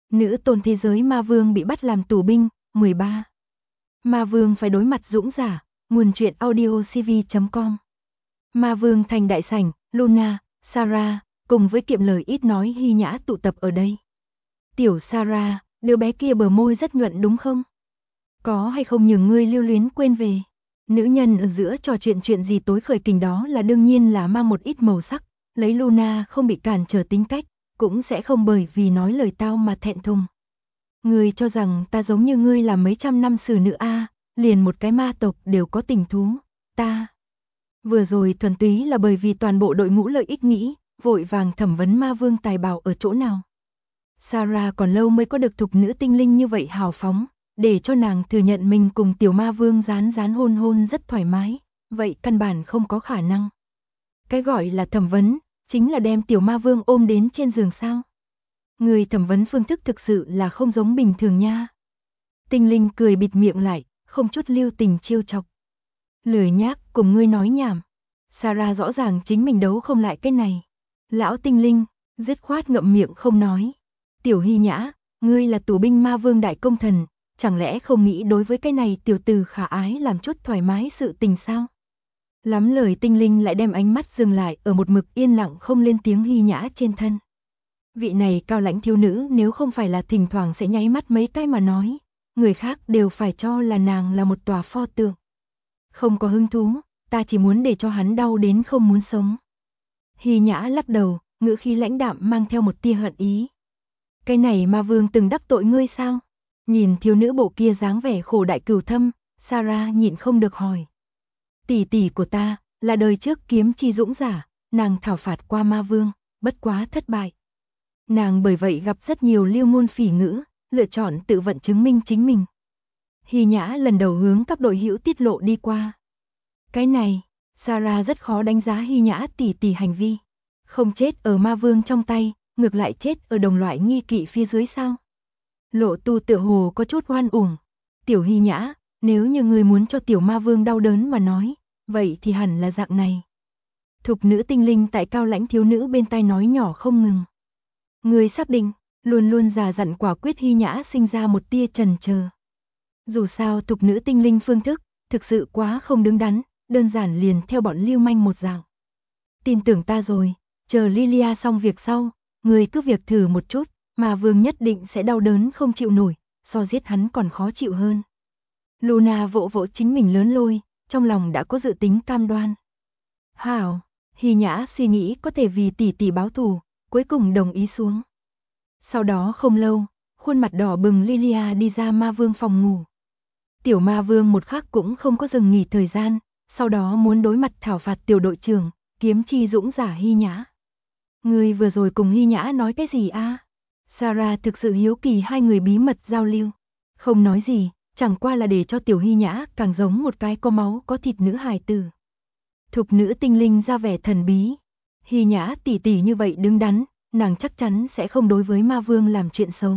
Nữ tôn thế giới ma vương bị bắt làm tù binh, 13. Ma vương phải đối mặt dũng giả, nguồn truyện audio cv.com. Ma vương thành đại sảnh, Luna, Sarah, cùng với kiệm lời ít nói Hy Nhã tụ tập ở đây. Tiểu Sarah, đứa bé kia bờ môi rất nhuận đúng không? Có hay không nhường ngươi lưu luyến quên về? Nữ nhân ở giữa trò chuyện gì tối khởi kình đó là đương nhiên là mang một ít màu sắc, lấy Luna không bị cản trở tính cách, cũng sẽ không bởi vì nói lời tao mà thẹn thùng. Ngươi cho rằng ta giống như ngươi là mấy trăm năm xử nữ a, liền một cái ma tộc đều có tình thú, ta. Vừa rồi thuần túy là bởi vì toàn bộ đội ngũ lợi ích nghĩ, vội vàng thẩm vấn ma vương tài bảo ở chỗ nào. Sarah còn lâu mới có được thục nữ tinh linh như vậy hào phóng, để cho nàng thừa nhận mình cùng tiểu ma vương rán hôn rất thoải mái, vậy căn bản không có khả năng. Cái gọi là thẩm vấn, chính là đem tiểu ma vương ôm đến trên giường sao. Người thẩm vấn phương thức thực sự là không giống bình thường nha. Tinh linh cười bịt miệng lại, không chút lưu tình trêu chọc. Lười nhác cùng ngươi nói nhảm. Sarah rõ ràng chính mình đấu không lại cái này. Lão tinh linh, dứt khoát ngậm miệng không nói. Tiểu Hy Nhã, ngươi là tù binh ma vương đại công thần, chẳng lẽ không nghĩ đối với cái này tiểu tử khả ái làm chút thoải mái sự tình sao? Lắm lời tinh linh lại đem ánh mắt dừng lại ở một mực yên lặng không lên tiếng Hy Nhã trên thân. Vị này cao lãnh thiếu nữ nếu không phải là thỉnh thoảng sẽ nháy mắt mấy cái mà nói, người khác đều phải cho là nàng là một tòa pho tượng. Không có hứng thú, ta chỉ muốn để cho hắn đau đến không muốn sống. Hy Nhã lắc đầu, ngữ khí lãnh đạm mang theo một tia hận ý. Cái này ma vương từng đắc tội ngươi sao? Nhìn thiếu nữ bộ kia dáng vẻ khổ đại cửu thâm, Sarah nhịn không được hỏi. Tỷ tỷ của ta, là đời trước kiếm chi dũng giả, nàng thảo phạt qua ma vương, bất quá thất bại. Nàng bởi vậy gặp rất nhiều lưu ngôn phỉ ngữ, lựa chọn tự vận chứng minh chính mình. Hy Nhã lần đầu hướng các đội hữu tiết lộ đi qua. Cái này, Sarah rất khó đánh giá Hy Nhã tỷ tỷ hành vi. Không chết ở ma vương trong tay, ngược lại chết ở đồng loại nghi kỵ phía dưới sao? Lộ Tu tựa hồ có chút oan uổng. Tiểu Hy Nhã, nếu như ngươi muốn cho tiểu ma vương đau đớn mà nói, vậy thì hẳn là dạng này. Thục nữ tinh linh tại cao lãnh thiếu nữ bên tai nói nhỏ không ngừng. Ngươi xác định, luôn luôn già dặn quả quyết Hy Nhã sinh ra một tia chần chờ. Dù sao thục nữ tinh linh phương thức, thực sự quá không đứng đắn, đơn giản liền theo bọn lưu manh một dạng. Tin tưởng ta rồi, chờ Lilia xong việc sau, ngươi cứ việc thử một chút, mà vương nhất định sẽ đau đớn không chịu nổi, so giết hắn còn khó chịu hơn. Luna vỗ vỗ chính mình lớn lôi, trong lòng đã có dự tính cam đoan. Hảo, Hy Nhã suy nghĩ có thể vì tỷ tỷ báo thù, cuối cùng đồng ý xuống. Sau đó không lâu, khuôn mặt đỏ bừng Lilia đi ra ma vương phòng ngủ. Tiểu ma vương một khắc cũng không có dừng nghỉ thời gian, sau đó muốn đối mặt thảo phạt tiểu đội trưởng, kiếm chi dũng giả Hy Nhã. Ngươi vừa rồi cùng Hy Nhã nói cái gì a? Sarah thực sự hiếu kỳ hai người bí mật giao lưu. Không nói gì, chẳng qua là để cho tiểu Hy Nhã càng giống một cái có máu có thịt nữ hài tử. Thục nữ tinh linh ra vẻ thần bí. Hy Nhã tỷ tỷ như vậy đứng đắn, nàng chắc chắn sẽ không đối với ma vương làm chuyện xấu.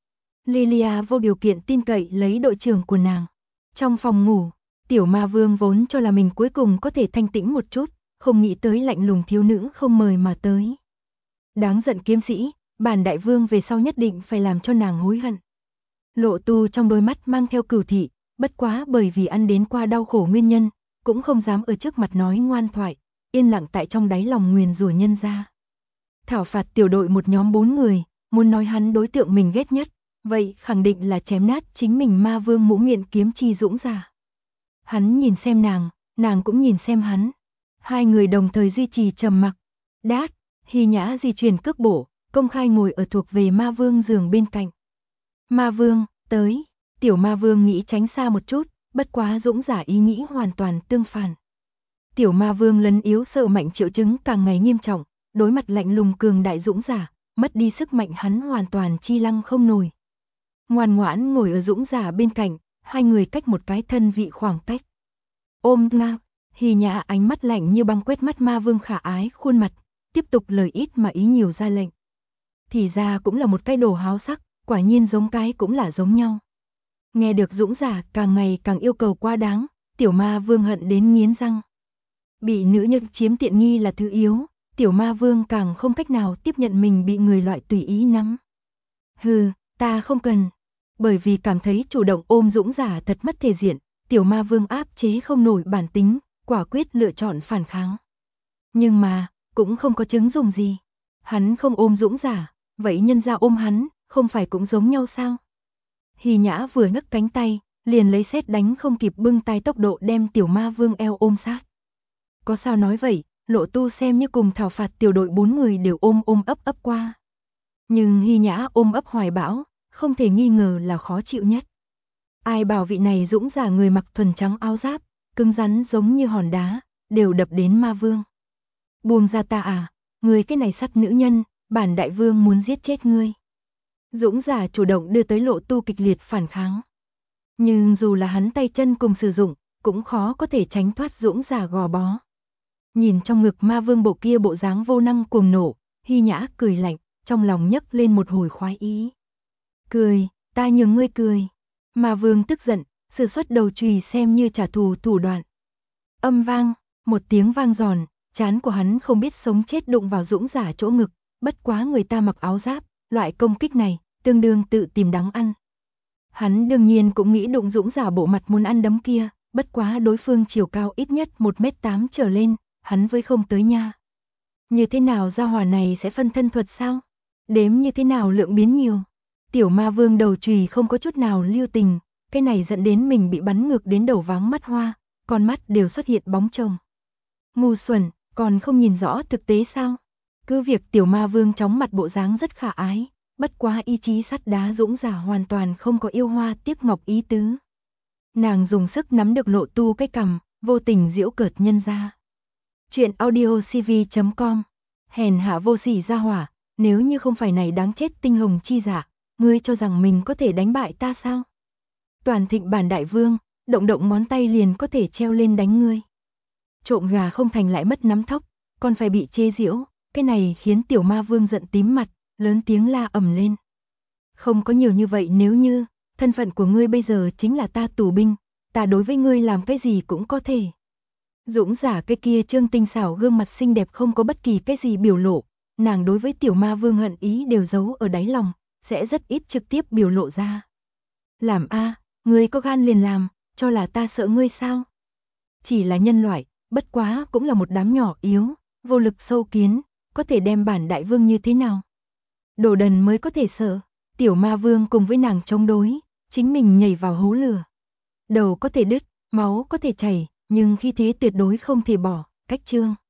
Lilia vô điều kiện tin cậy lấy đội trưởng của nàng. Trong phòng ngủ, tiểu ma vương vốn cho là mình cuối cùng có thể thanh tĩnh một chút, không nghĩ tới lạnh lùng thiếu nữ không mời mà tới. Đáng giận kiếm sĩ, bản đại vương về sau nhất định phải làm cho nàng hối hận. Lộ Tu trong đôi mắt mang theo cửu thị, bất quá bởi vì ăn đến qua đau khổ nguyên nhân, cũng không dám ở trước mặt nói ngoan thoại, yên lặng tại trong đáy lòng nguyền rủa nhân ra. Thảo phạt tiểu đội một nhóm 4 người, muốn nói hắn đối tượng mình ghét nhất, vậy khẳng định là chém nát chính mình ma vương mũ miệng kiếm chi dũng giả. Hắn nhìn xem nàng cũng nhìn xem hắn. Hai người đồng thời duy trì trầm mặc. Đát, Hy Nhã di chuyển cước bộ, công khai ngồi ở thuộc về ma vương giường bên cạnh. Ma vương, tới, tiểu ma vương nghĩ tránh xa một chút, bất quá dũng giả ý nghĩ hoàn toàn tương phản. Tiểu ma vương lấn yếu sợ mạnh triệu chứng càng ngày nghiêm trọng, đối mặt lạnh lùng cường đại dũng giả, mất đi sức mạnh hắn hoàn toàn chi lăng không nổi. Ngoan ngoãn ngồi ở dũng giả bên cạnh, hai người cách một cái thân vị khoảng cách. Ôm ngang, Hy Nhã ánh mắt lạnh như băng quét mắt ma vương khả ái khuôn mặt, tiếp tục lời ít mà ý nhiều ra lệnh. Thì ra cũng là một cái đồ háo sắc, quả nhiên giống cái cũng là giống nhau. Nghe được dũng giả càng ngày càng yêu cầu quá đáng, tiểu ma vương hận đến nghiến răng. Bị nữ nhân chiếm tiện nghi là thứ yếu, tiểu ma vương càng không cách nào tiếp nhận mình bị người loại tùy ý nắm. Hừ, Ta không cần. Bởi vì cảm thấy chủ động ôm Dũng Giả thật mất thể diện, tiểu ma vương áp chế không nổi bản tính, quả quyết lựa chọn phản kháng. Nhưng mà, cũng không có chứng dùng gì. Hắn không ôm Dũng Giả, vậy nhân ra ôm hắn, không phải cũng giống nhau sao? Hy Nhã vừa nhấc cánh tay, liền lấy sét đánh không kịp bưng tay tốc độ đem tiểu ma vương eo ôm sát. Có sao nói vậy, Lộ Tu xem như cùng thảo phạt tiểu đội 4 người đều ôm ấp qua. Nhưng Hy Nhã ôm ấp hoài bão, không thể nghi ngờ là khó chịu nhất. Ai bảo vị này Dũng Giả người mặc thuần trắng áo giáp, cứng rắn giống như hòn đá, đều đập đến ma vương. Buông ra ta à, ngươi cái này sắt nữ nhân, bản đại vương muốn giết chết ngươi. Dũng Giả chủ động đưa tới Lộ Tu kịch liệt phản kháng. Nhưng dù là hắn tay chân cùng sử dụng, cũng khó có thể tránh thoát Dũng Giả gò bó. Nhìn trong ngực ma vương bộ kia bộ dáng vô năng cuồng nộ, Hy Nhã cười lạnh, trong lòng nhấc lên một hồi khoái ý. Cười, ta nhường ngươi cười. Ma vương tức giận, sử xuất đầu chùy xem như trả thù thủ đoạn. Âm vang, một tiếng vang giòn, trán của hắn không biết sống chết đụng vào Dũng Giả chỗ ngực, bất quá người ta mặc áo giáp, loại công kích này, tương đương tự tìm đắng ăn. Hắn đương nhiên cũng nghĩ đụng Dũng Giả bộ mặt muốn ăn đấm kia, bất quá đối phương chiều cao ít nhất 1m8 trở lên, hắn với không tới nha. Như thế nào gia hỏa này sẽ phân thân thuật sao? Đếm như thế nào lượng biến nhiều? Tiểu ma vương đầu chùy không có chút nào lưu tình, cái này dẫn đến mình bị bắn ngược đến đầu váng mắt hoa, con mắt đều xuất hiện bóng chồng. Ngu xuẩn, còn không nhìn rõ thực tế sao? Cứ việc tiểu ma vương chóng mặt bộ dáng rất khả ái, bất quá ý chí sắt đá Dũng Giả hoàn toàn không có yêu hoa tiếc ngọc ý tứ. Nàng dùng sức nắm được Lộ Tu cái cằm, vô tình giễu cợt nhân ra. Chuyện audiocv.com. Hèn hạ vô sỉ gia hỏa, nếu như không phải này đáng chết tinh hồng chi giả, ngươi cho rằng mình có thể đánh bại ta sao? Toàn thịnh bản đại vương, động động ngón tay liền có thể treo lên đánh ngươi. Trộm gà không thành lại mất nắm thóc, còn phải bị chê giễu, cái này khiến tiểu ma vương giận tím mặt, lớn tiếng la ầm lên. Không có nhiều như vậy, nếu như thân phận của ngươi bây giờ chính là ta tù binh, ta đối với ngươi làm cái gì cũng có thể. Dũng Giả cái kia trương tinh xảo gương mặt xinh đẹp không có bất kỳ cái gì biểu lộ, nàng đối với tiểu ma vương hận ý đều giấu ở đáy lòng, sẽ rất ít trực tiếp biểu lộ ra. Làm a, ngươi có gan liền làm, cho là ta sợ ngươi sao? Chỉ là nhân loại, bất quá cũng là một đám nhỏ yếu, vô lực sâu kiến, có thể đem bản đại vương như thế nào? Đồ đần mới có thể sợ, tiểu ma vương cùng với nàng chống đối, chính mình nhảy vào hố lửa. Đầu có thể đứt, máu có thể chảy, nhưng khi thế tuyệt đối không thể bỏ, cách chương.